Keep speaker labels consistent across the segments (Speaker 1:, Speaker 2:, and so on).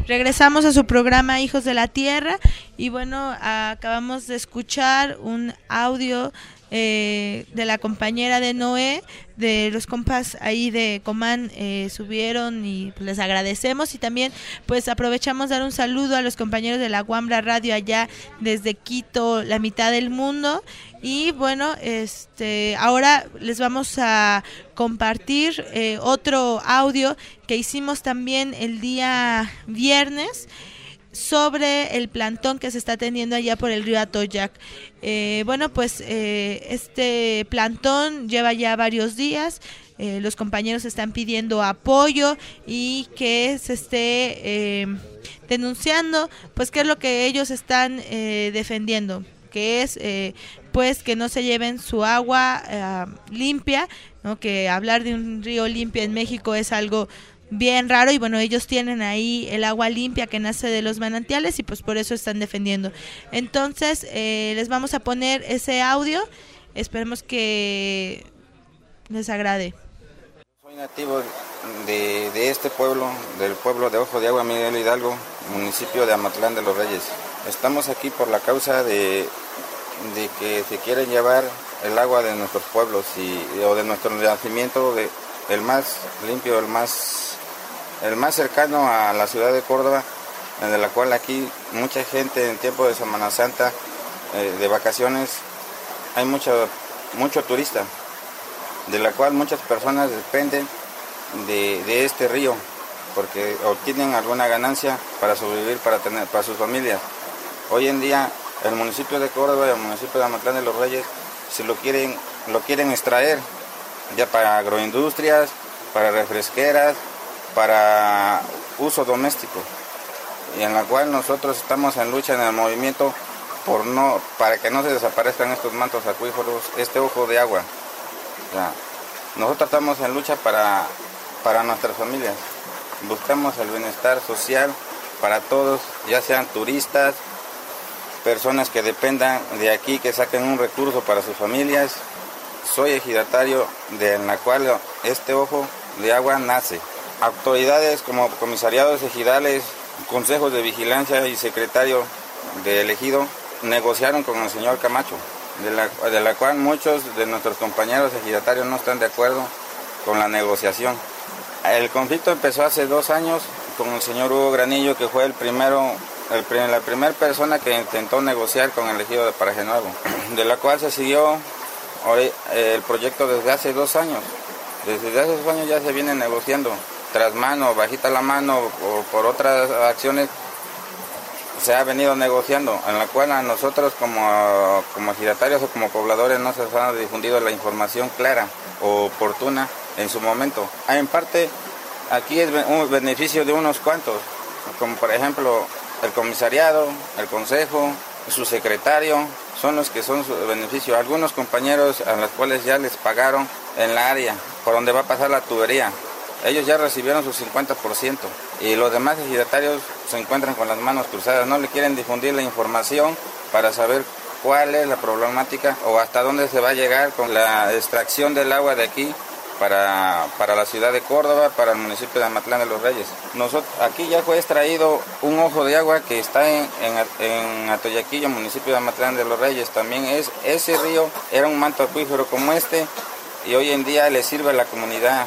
Speaker 1: Regresamos a su programa Hijos de la Tierra y bueno, acabamos de escuchar un audio de la compañera de Noé, de los compas ahí de Comán, subieron y pues les agradecemos, y también pues aprovechamos dar un saludo a los compañeros de la Guambra Radio allá desde Quito, la mitad del mundo. Y bueno, ahora les vamos a compartir otro audio que hicimos también el día viernes sobre el plantón que se está teniendo allá por el río Atoyac. Este plantón lleva ya varios días. Los compañeros están pidiendo apoyo y que se esté denunciando pues qué es lo que ellos están defendiendo, que es pues que no se lleven su agua limpia, ¿no? Que hablar de un río limpio en México es algo bien raro, y bueno, ellos tienen ahí el agua limpia que nace de los manantiales y pues por eso están defendiendo. Entonces les vamos a poner ese audio, esperemos que les agrade.
Speaker 2: Soy nativo de este pueblo, del pueblo de Ojo de Agua, Miguel Hidalgo, municipio de Amatlán de los Reyes. Estamos aquí por la causa de que se quieren llevar el agua de nuestros pueblos o de nuestro nacimiento, el más limpio, el más cercano a la ciudad de Córdoba, de la cual aquí mucha gente en tiempo de Semana Santa, de vacaciones, hay mucho turista, de la cual muchas personas dependen de este río, porque obtienen alguna ganancia para sobrevivir, para sus familias. Hoy en día el municipio de Córdoba y el municipio de Amatlán de los Reyes lo quieren extraer ya para agroindustrias, para refresqueras, para uso doméstico, y en la cual nosotros estamos en lucha en el movimiento para que no se desaparezcan estos mantos acuíferos, este ojo de agua. Nosotros estamos en lucha para nuestras familias, buscamos el bienestar social para todos, ya sean turistas, personas que dependan de aquí, que saquen un recurso para sus familias. Soy ejidatario en la cual este ojo de agua nace. Autoridades como comisariados ejidales, consejos de vigilancia y secretario del ejido negociaron con el señor Camacho, de la cual muchos de nuestros compañeros ejidatarios no están de acuerdo con la negociación. El conflicto empezó hace 2 años con el señor Hugo Granillo, que fue la primera persona que intentó negociar con el ejido de Paraje Nuevo, de la cual se siguió el proyecto desde hace 2 años. Desde hace 2 años ya se viene negociando, tras mano, bajita la mano, o por otras acciones, se ha venido negociando, en la cual a nosotros como ejidatarios o como pobladores no se nos ha difundido la información clara o oportuna en su momento. En parte, aquí es un beneficio de unos cuantos, como por ejemplo el comisariado, el consejo, su secretario, son los que son su beneficio. Algunos compañeros a los cuales ya les pagaron en la área por donde va a pasar la tubería, ellos ya recibieron su 50%, y los demás ejidatarios se encuentran con las manos cruzadas, no le quieren difundir la información para saber cuál es la problemática o hasta dónde se va a llegar con la extracción del agua de aquí para la ciudad de Córdoba, para el municipio de Amatlán de los Reyes. Aquí ya fue extraído un ojo de agua que está en Atoyaquillo, municipio de Amatlán de los Reyes. También ese río era un manto acuífero como este, y hoy en día le sirve a la comunidad,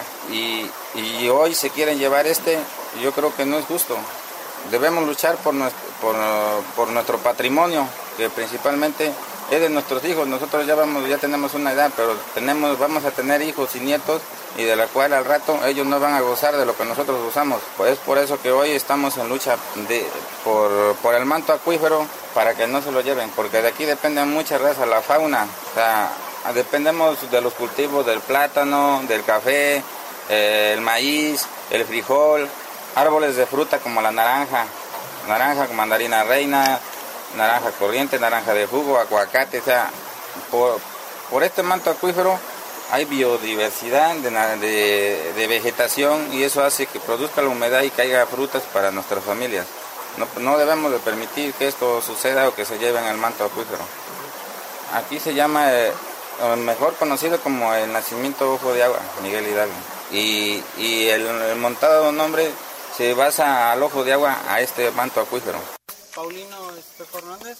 Speaker 2: y hoy se quieren llevar yo creo que no es justo. Debemos luchar por nuestro patrimonio, que principalmente es de nuestros hijos. Nosotros ya tenemos una edad, pero vamos a tener hijos y nietos, y de la cual al rato ellos no van a gozar de lo que nosotros gozamos. Pues es por eso que hoy estamos en lucha por el manto acuífero, para que no se lo lleven, porque de aquí dependen muchas razas, la fauna. O sea, dependemos de los cultivos del plátano, del café, el maíz, el frijol, árboles de fruta como la naranja con mandarina reina, naranja corriente, naranja de jugo, aguacate. O sea, por este manto acuífero hay biodiversidad de vegetación, y eso hace que produzca la humedad y caiga frutas para nuestras familias. No debemos de permitir que esto suceda o que se lleven el manto acuífero. Aquí se llama, mejor conocido como el nacimiento Ojo de Agua, Miguel Hidalgo. Y el montado nombre se basa al ojo de agua a este manto acuífero.
Speaker 3: Paulino Fernández.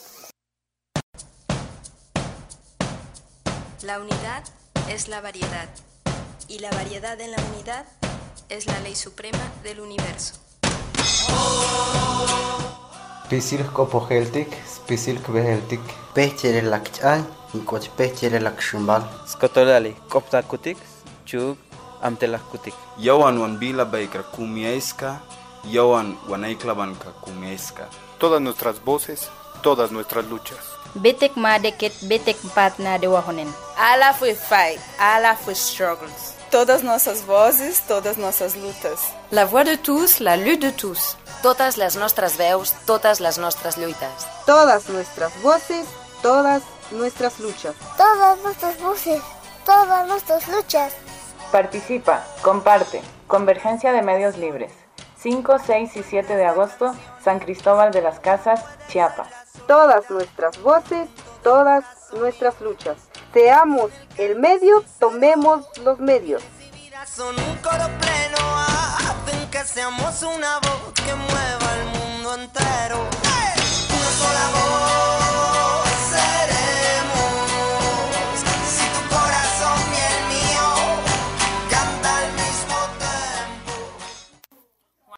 Speaker 4: La unidad es la variedad, y la variedad en la unidad es la ley suprema del universo.
Speaker 5: Spisil kopoheltik, spisil kveheltik.
Speaker 3: Pehcherelak chay, ikoch pehcherelak shumbal.
Speaker 6: Skotolali, koptakutik, chug, amtelakutik.
Speaker 7: Yawan wan bila baikra kumieska, yawan wanaiklabanka kumieska.
Speaker 8: Todas nuestras voces, todas nuestras luchas.
Speaker 9: Betek madeket, betek patna de wahonen.
Speaker 10: Allah fue fight, Allah fue struggles. Todas nuestras voces, todas nuestras lutas.
Speaker 11: La voix de tous, la lutte de tous.
Speaker 12: Totes les nostres veus, totes les nostres lluites.
Speaker 13: Todas nuestras voces, todas nuestras luchas.
Speaker 14: Todas nuestras voces, todas nuestras luchas.
Speaker 15: Participa, comparte. Convergencia de Medios Libres. 5, 6 y 7 de agosto, San Cristóbal de las Casas, Chiapas.
Speaker 13: Todas nuestras voces, todas nuestras luchas. Seamos el medio, tomemos los medios.
Speaker 16: Son un coro pleno, hacen que seamos una voz que mueva el mundo entero. Una sola voz.